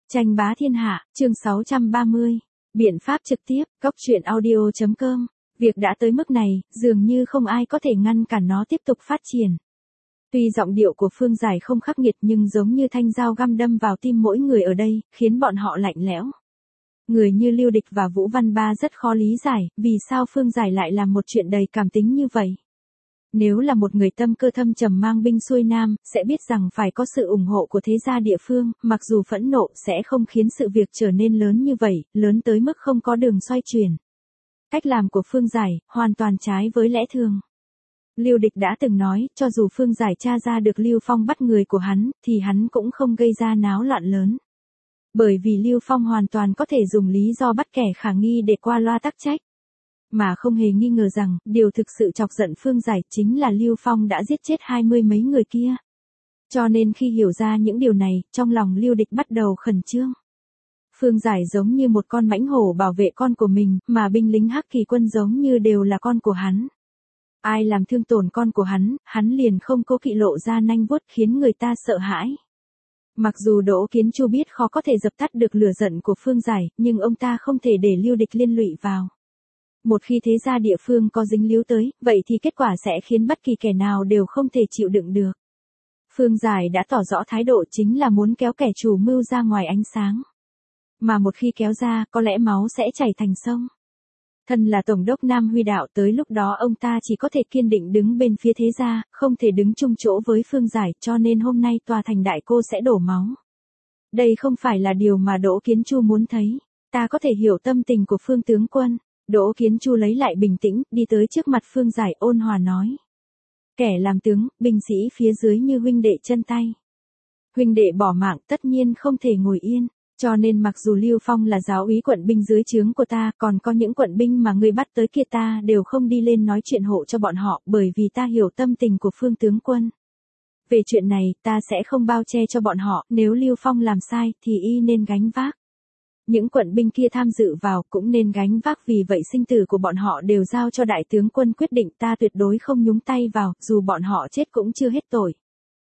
Tranh bá thiên hạ, chương 630. Biện pháp trực tiếp, goctruyện audio.com. Việc đã tới mức này, dường như không ai có thể ngăn cản nó tiếp tục phát triển. Tuy giọng điệu của Phương Giải không khắc nghiệt nhưng giống như thanh dao găm đâm vào tim mỗi người ở đây, khiến bọn họ lạnh lẽo. Người như Lưu Địch và Vũ Văn Ba rất khó lý giải, vì sao Phương Giải lại làm một chuyện đầy cảm tính như vậy. Nếu là một người tâm cơ thâm trầm mang binh xuôi nam, sẽ biết rằng phải có sự ủng hộ của thế gia địa phương, mặc dù phẫn nộ sẽ không khiến sự việc trở nên lớn như vậy, lớn tới mức không có đường xoay chuyển. Cách làm của Phương Giải, hoàn toàn trái với lẽ thường. Lưu Địch đã từng nói, cho dù Phương Giải tra ra được Lưu Phong bắt người của hắn, thì hắn cũng không gây ra náo loạn lớn. Bởi vì Lưu Phong hoàn toàn có thể dùng lý do bắt kẻ khả nghi để qua loa tắc trách. Mà không hề nghi ngờ rằng, điều thực sự chọc giận Phương Giải chính là Lưu Phong đã giết chết 20 mấy người kia. Cho nên khi hiểu ra những điều này, trong lòng Lưu Địch bắt đầu khẩn trương. Phương Giải giống như một con mãnh hổ bảo vệ con của mình, mà binh lính Hắc Kỳ quân giống như đều là con của hắn. Ai làm thương tổn con của hắn liền không cố kỵ lộ ra nanh vuốt khiến người ta sợ hãi. Mặc dù Đỗ Kiến Chu biết khó có thể dập tắt được lửa giận của Phương Giải, nhưng ông ta không thể để Lưu Địch liên lụy vào. Một khi thế gia địa phương có dính líu tới, vậy thì kết quả sẽ khiến bất kỳ kẻ nào đều không thể chịu đựng được. Phương Giải đã tỏ rõ thái độ chính là muốn kéo kẻ chủ mưu ra ngoài ánh sáng. Mà một khi kéo ra, có lẽ máu sẽ chảy thành sông. Thân là Tổng đốc Nam Huy Đạo, tới lúc đó ông ta chỉ có thể kiên định đứng bên phía thế gia, không thể đứng chung chỗ với Phương Giải, cho nên hôm nay tòa thành Đại Cô sẽ đổ máu. Đây không phải là điều mà Đỗ Kiến Chu muốn thấy. Ta có thể hiểu tâm tình của Phương tướng quân. Đỗ Kiến Chu lấy lại bình tĩnh, đi tới trước mặt Phương Giải ôn hòa nói. Kẻ làm tướng, binh sĩ phía dưới như huynh đệ chân tay. Huynh đệ bỏ mạng tất nhiên không thể ngồi yên, cho nên mặc dù Lưu Phong là giáo úy quận binh dưới trướng của ta, còn có những quận binh mà ngươi bắt tới kia ta đều không đi lên nói chuyện hộ cho bọn họ, bởi vì ta hiểu tâm tình của Phương tướng quân. Về chuyện này, ta sẽ không bao che cho bọn họ, nếu Lưu Phong làm sai thì y nên gánh vác. Những quận binh kia tham dự vào cũng nên gánh vác, vì vậy sinh tử của bọn họ đều giao cho đại tướng quân quyết định, ta tuyệt đối không nhúng tay vào, dù bọn họ chết cũng chưa hết tội.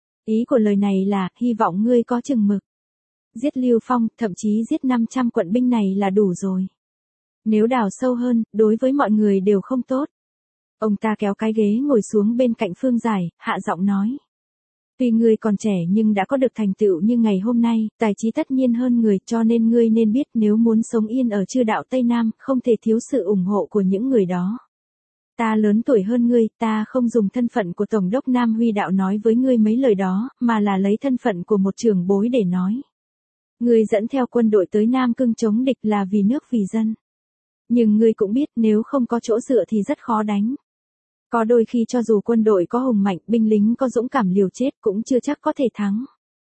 Ý của lời này là, hy vọng ngươi có chừng mực. Giết Lưu Phong, thậm chí giết 500 quận binh này là đủ rồi. Nếu đào sâu hơn, đối với mọi người đều không tốt. Ông ta kéo cái ghế ngồi xuống bên cạnh Phương Giải, hạ giọng nói. Tuy ngươi còn trẻ nhưng đã có được thành tựu như ngày hôm nay, tài trí tất nhiên hơn người, cho nên ngươi nên biết nếu muốn sống yên ở chư đạo Tây Nam, không thể thiếu sự ủng hộ của những người đó. Ta lớn tuổi hơn ngươi, ta không dùng thân phận của Tổng đốc Nam Huy Đạo nói với ngươi mấy lời đó, mà là lấy thân phận của một trưởng bối để nói. Ngươi dẫn theo quân đội tới Nam Cương chống địch là vì nước vì dân. Nhưng ngươi cũng biết nếu không có chỗ dựa thì rất khó đánh. Có đôi khi cho dù quân đội có hùng mạnh, binh lính có dũng cảm liều chết cũng chưa chắc có thể thắng.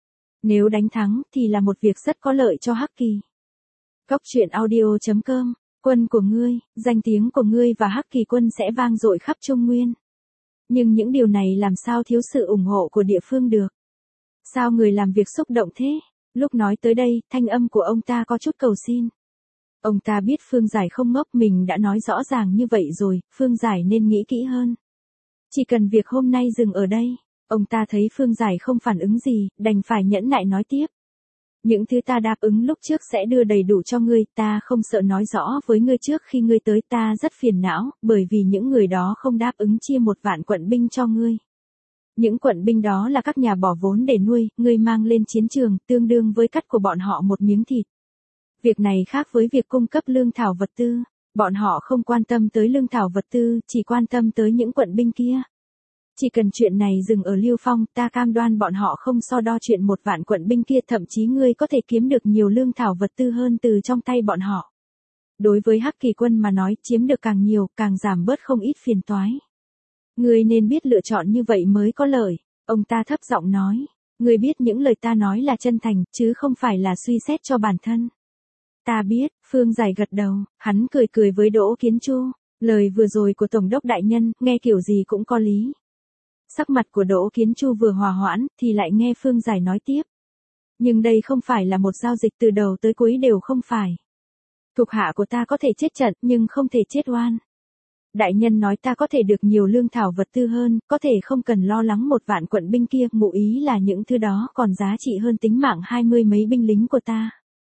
Nếu đánh thắng thì là một việc rất có lợi cho Hắc Kỳ. Goctruyện audio.com. Quân của ngươi, danh tiếng của ngươi và Hắc Kỳ quân sẽ vang dội khắp Trung Nguyên. Nhưng những điều này làm sao thiếu sự ủng hộ của địa phương được? Sao người làm việc xúc động thế? Lúc nói tới đây, thanh âm của ông ta có chút cầu xin. Ông ta biết Phương Giải không ngốc, mình đã nói rõ ràng như vậy rồi, Phương Giải nên nghĩ kỹ hơn. Chỉ cần việc hôm nay dừng ở đây, ông ta thấy Phương Giải không phản ứng gì, đành phải nhẫn nại nói tiếp. Những thứ ta đáp ứng lúc trước sẽ đưa đầy đủ cho ngươi, ta không sợ nói rõ với ngươi trước khi ngươi tới, ta rất phiền não, bởi vì những người đó không đáp ứng chia 1 vạn quận binh cho ngươi. Những quận binh đó là các nhà bỏ vốn để nuôi, ngươi mang lên chiến trường, tương đương với cắt của bọn họ một miếng thịt. Việc này khác với việc cung cấp lương thảo vật tư, bọn họ không quan tâm tới lương thảo vật tư, chỉ quan tâm tới những quận binh kia. Chỉ cần chuyện này dừng ở Lưu Phong, ta cam đoan bọn họ không so đo chuyện 1 vạn quận binh kia, thậm chí ngươi có thể kiếm được nhiều lương thảo vật tư hơn từ trong tay bọn họ. Đối với Hắc Kỳ quân mà nói, chiếm được càng nhiều, càng giảm bớt không ít phiền toái. Ngươi nên biết lựa chọn như vậy mới có lợi, ông ta thấp giọng nói. Ngươi biết những lời ta nói là chân thành, chứ không phải là suy xét cho bản thân. Ta biết, Phương Giải gật đầu, hắn cười cười với Đỗ Kiến Chu. Lời vừa rồi của Tổng đốc đại nhân, nghe kiểu gì cũng có lý. Sắc mặt của Đỗ Kiến Chu vừa hòa hoãn, thì lại nghe Phương Giải nói tiếp. Nhưng đây không phải là một giao dịch từ đầu tới cuối đều không phải. Thuộc hạ của ta có thể chết trận, nhưng không thể chết oan. Đại nhân nói ta có thể được nhiều lương thảo vật tư hơn, có thể không cần lo lắng 1 vạn quận binh kia, ngụ ý là những thứ đó còn giá trị hơn tính mạng 20 mấy binh lính của ta.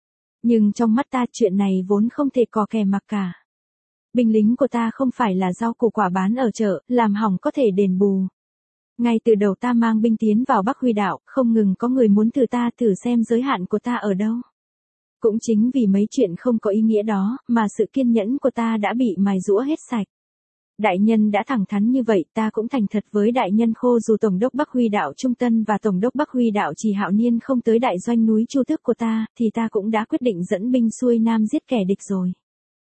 Nhưng trong mắt ta chuyện này vốn không thể có kè mặc cả. Binh lính của ta không phải là rau củ quả bán ở chợ, làm hỏng có thể đền bù. Ngay từ đầu ta mang binh tiến vào Bắc Huy đạo, không ngừng có người muốn thử ta thử xem giới hạn của ta ở đâu. Cũng chính vì mấy chuyện không có ý nghĩa đó, mà sự kiên nhẫn của ta đã bị mài giũa hết sạch. Đại nhân đã thẳng thắn như vậy, ta cũng thành thật với đại nhân khô, dù Tổng đốc Bắc Huy đạo Trung Tân và Tổng đốc Bắc Huy đạo Trì Hạo Niên không tới đại doanh núi Chu Tước của ta, thì ta cũng đã quyết định dẫn binh xuôi nam giết kẻ địch rồi.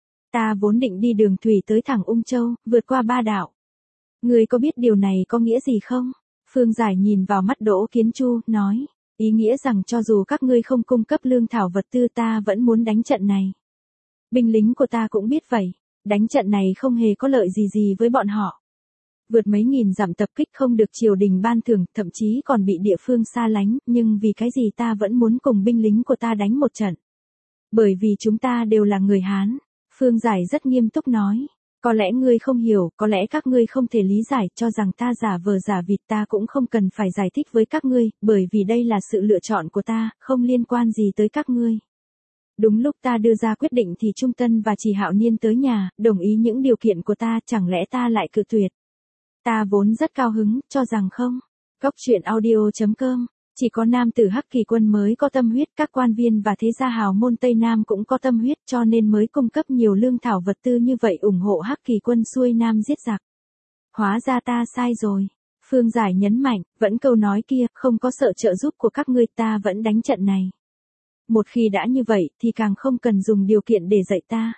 Ta vốn định đi đường thủy tới thẳng Ung Châu, vượt qua ba đảo. Ngươi có biết điều này có nghĩa gì không? Phương Giải nhìn vào mắt Đỗ Kiến Chu, nói, ý nghĩa rằng cho dù các ngươi không cung cấp lương thảo vật tư ta vẫn muốn đánh trận này. Binh lính của ta cũng biết vậy, đánh trận này không hề có lợi gì với bọn họ. Vượt mấy nghìn dặm tập kích không được triều đình ban thưởng, thậm chí còn bị địa phương xa lánh, nhưng vì cái gì ta vẫn muốn cùng binh lính của ta đánh một trận? Bởi vì chúng ta đều là người Hán. Phương Giải rất nghiêm túc nói. Có lẽ ngươi không hiểu, có lẽ các ngươi không thể lý giải, cho rằng ta giả vờ giả vịt, ta cũng không cần phải giải thích với các ngươi, bởi vì đây là sự lựa chọn của ta, không liên quan gì tới các ngươi. Đúng lúc ta đưa ra quyết định thì Trung Tân và Trì Hạo Niên tới nhà, đồng ý những điều kiện của ta, chẳng lẽ ta lại cự tuyệt? Ta vốn rất cao hứng, cho rằng không. Góc truyện audio.com. Chỉ có nam tử Hắc Kỳ quân mới có tâm huyết, các quan viên và thế gia hào môn Tây Nam cũng có tâm huyết, cho nên mới cung cấp nhiều lương thảo vật tư như vậy ủng hộ Hắc Kỳ quân xuôi Nam giết giặc. Hóa ra ta sai rồi. Phương Giải nhấn mạnh, vẫn câu nói kia, không có sợ trợ giúp của các ngươi, ta vẫn đánh trận này. Một khi đã như vậy thì càng không cần dùng điều kiện để dạy ta.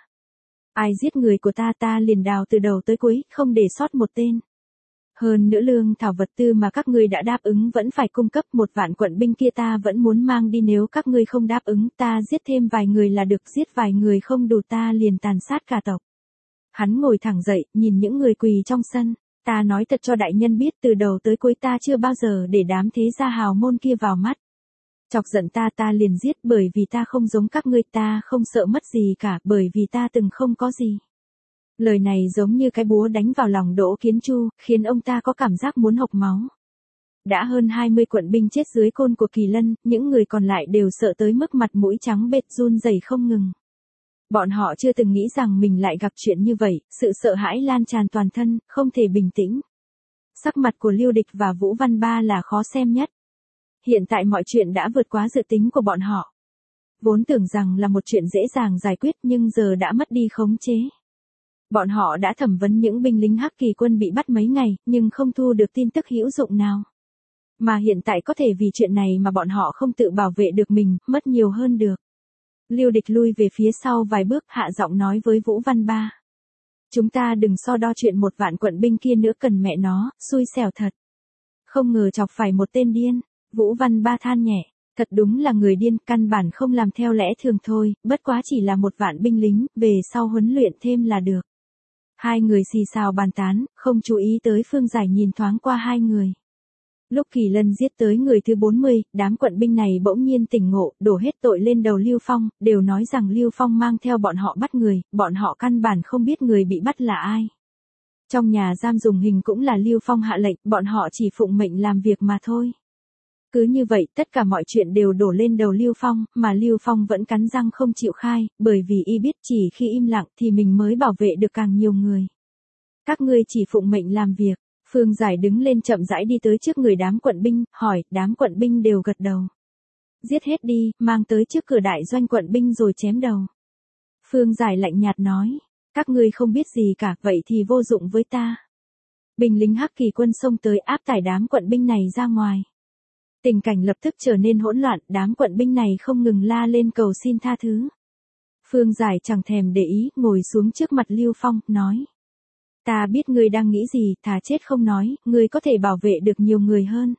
Ai giết người của ta liền đào từ đầu tới cuối, không để sót một tên. Hơn nữa lương thảo vật tư mà các ngươi đã đáp ứng vẫn phải cung cấp, 1 vạn quận binh kia ta vẫn muốn mang đi, nếu các ngươi không đáp ứng ta giết thêm vài người là được, giết vài người không đủ ta liền tàn sát cả tộc. Hắn ngồi thẳng dậy, nhìn những người quỳ trong sân, ta nói thật cho đại nhân biết, từ đầu tới cuối ta chưa bao giờ để đám thế gia hào môn kia vào mắt. Chọc giận ta liền giết, bởi vì ta không giống các ngươi, ta không sợ mất gì cả, bởi vì ta từng không có gì. Lời này giống như cái búa đánh vào lòng Đỗ Kiến Chu, khiến ông ta có cảm giác muốn hộc máu. Đã hơn 20 quận binh chết dưới côn của Kỳ Lân, những người còn lại đều sợ tới mức mặt mũi trắng bệch, run rẩy không ngừng. Bọn họ chưa từng nghĩ rằng mình lại gặp chuyện như vậy, sự sợ hãi lan tràn toàn thân, không thể bình tĩnh. Sắc mặt của Lưu Địch và Vũ Văn Ba là khó xem nhất. Hiện tại mọi chuyện đã vượt quá dự tính của bọn họ. Vốn tưởng rằng là một chuyện dễ dàng giải quyết nhưng giờ đã mất đi khống chế. Bọn họ đã thẩm vấn những binh lính Hắc Kỳ quân bị bắt mấy ngày, nhưng không thu được tin tức hữu dụng nào. Mà hiện tại có thể vì chuyện này mà bọn họ không tự bảo vệ được mình, mất nhiều hơn được. Lưu Địch lui về phía sau vài bước, hạ giọng nói với Vũ Văn Ba. Chúng ta đừng so đo chuyện 1 vạn quận binh kia nữa, cần mẹ nó, xui xẻo thật. Không ngờ chọc phải một tên điên. Vũ Văn Ba than nhẹ, thật đúng là người điên, căn bản không làm theo lẽ thường thôi, bất quá chỉ là 1 vạn binh lính, về sau huấn luyện thêm là được. Hai người xì xào bàn tán, không chú ý tới Phương Giải nhìn thoáng qua hai người. Lúc Kỳ Lân giết tới người thứ 40, đám quận binh này bỗng nhiên tỉnh ngộ, đổ hết tội lên đầu Lưu Phong, đều nói rằng Lưu Phong mang theo bọn họ bắt người, bọn họ căn bản không biết người bị bắt là ai. Trong nhà giam dùng hình cũng là Lưu Phong hạ lệnh, bọn họ chỉ phụng mệnh làm việc mà thôi. Cứ như vậy, tất cả mọi chuyện đều đổ lên đầu Lưu Phong, mà Lưu Phong vẫn cắn răng không chịu khai, bởi vì y biết chỉ khi im lặng thì mình mới bảo vệ được càng nhiều người. Các ngươi chỉ phụng mệnh làm việc. Phương Giải đứng lên chậm rãi đi tới trước người đám quận binh, hỏi, đám quận binh đều gật đầu. Giết hết đi, mang tới trước cửa đại doanh quận binh rồi chém đầu. Phương Giải lạnh nhạt nói, các ngươi không biết gì cả, vậy thì vô dụng với ta. Binh lính Hắc Kỳ quân xông tới áp tải đám quận binh này ra ngoài. Tình cảnh lập tức trở nên hỗn loạn, đám quận binh này không ngừng la lên cầu xin tha thứ. Phương Giải chẳng thèm để ý, ngồi xuống trước mặt Lưu Phong, nói. Ta biết ngươi đang nghĩ gì, thà chết không nói, ngươi có thể bảo vệ được nhiều người hơn.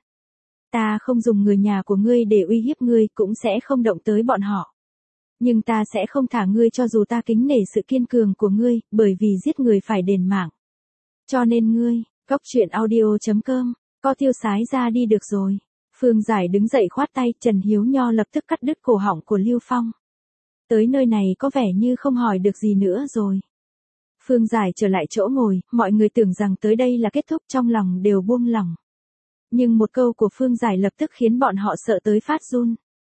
Ta không dùng người nhà của ngươi để uy hiếp ngươi, cũng sẽ không động tới bọn họ. Nhưng ta sẽ không thả ngươi cho dù ta kính nể sự kiên cường của ngươi, bởi vì giết người phải đền mạng. Cho nên ngươi, góc truyện audio.com, có tiêu sái ra đi được rồi. Phương Giải đứng dậy khoát tay, Trần Hiếu Nho lập tức cắt đứt cổ họng của Lưu Phong. Tới nơi này có vẻ như không hỏi được gì nữa rồi. Phương Giải trở lại chỗ ngồi, mọi người tưởng rằng tới đây là kết thúc, trong lòng đều buông lỏng. Nhưng một câu của Phương Giải lập tức khiến bọn họ sợ tới phát run.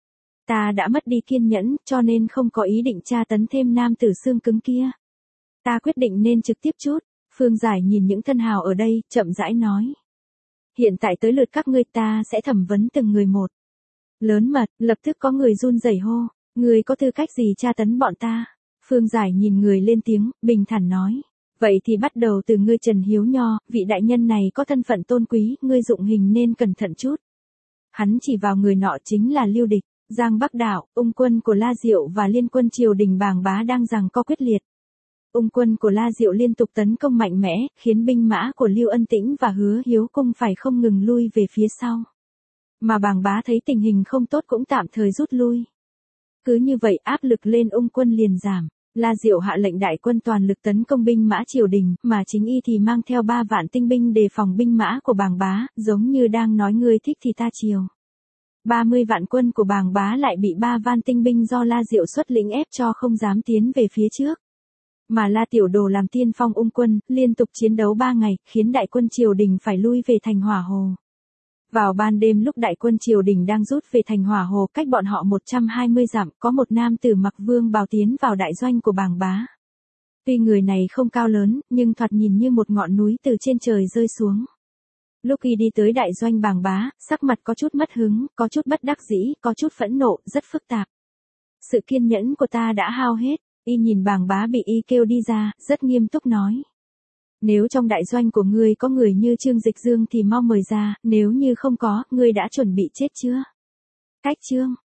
Ta đã mất đi kiên nhẫn, cho nên không có ý định tra tấn thêm nam tử xương cứng kia. Ta quyết định nên trực tiếp chút. Phương Giải nhìn những thân hào ở đây, chậm rãi nói. Hiện tại tới lượt các ngươi, ta sẽ thẩm vấn từng người một. Lớn mật, lập tức có người run rẩy hô. Ngươi có tư cách gì tra tấn bọn ta? Phương Giải nhìn người lên tiếng, bình thản nói. Vậy thì bắt đầu từ ngươi Trần Hiếu Nho, vị đại nhân này có thân phận tôn quý, ngươi dụng hình nên cẩn thận chút. Hắn chỉ vào người nọ chính là Lưu Địch, Giang Bắc Đạo, ung quân của La Diệu và liên quân triều đình Bàng Bá đang giằng co quyết liệt. Ung quân của La Diệu liên tục tấn công mạnh mẽ, khiến binh mã của Lưu Ân Tĩnh và Hứa Hiếu Cung phải không ngừng lui về phía sau. Mà Bàng Bá thấy tình hình không tốt cũng tạm thời rút lui. Cứ như vậy áp lực lên ung quân liền giảm. La Diệu hạ lệnh đại quân toàn lực tấn công binh mã triều đình, mà chính y thì mang theo 3 vạn tinh binh đề phòng binh mã của Bàng Bá, giống như đang nói ngươi thích thì ta chiều. 30 vạn quân của Bàng Bá lại bị 3 van tinh binh do La Diệu xuất lĩnh ép cho không dám tiến về phía trước. Mà La Tiểu Đồ làm tiên phong ung quân, liên tục chiến đấu 3 ngày, khiến đại quân triều đình phải lui về thành Hỏa Hồ. Vào ban đêm lúc đại quân triều đình đang rút về thành Hỏa Hồ, cách bọn họ 120 dặm, có một nam tử mặc vương bào tiến vào đại doanh của Bàng Bá. Tuy người này không cao lớn, nhưng thoạt nhìn như một ngọn núi từ trên trời rơi xuống. Lúc y đi tới đại doanh Bàng Bá, sắc mặt có chút mất hứng, có chút bất đắc dĩ, có chút phẫn nộ, rất phức tạp. Sự kiên nhẫn của ta đã hao hết. Y nhìn Bàng Bá bị y kêu đi ra, rất nghiêm túc nói. Nếu trong đại doanh của ngươi có người như Trương Dịch Dương thì mau mời ra, nếu như không có, ngươi đã chuẩn bị chết chưa? Cách Trương,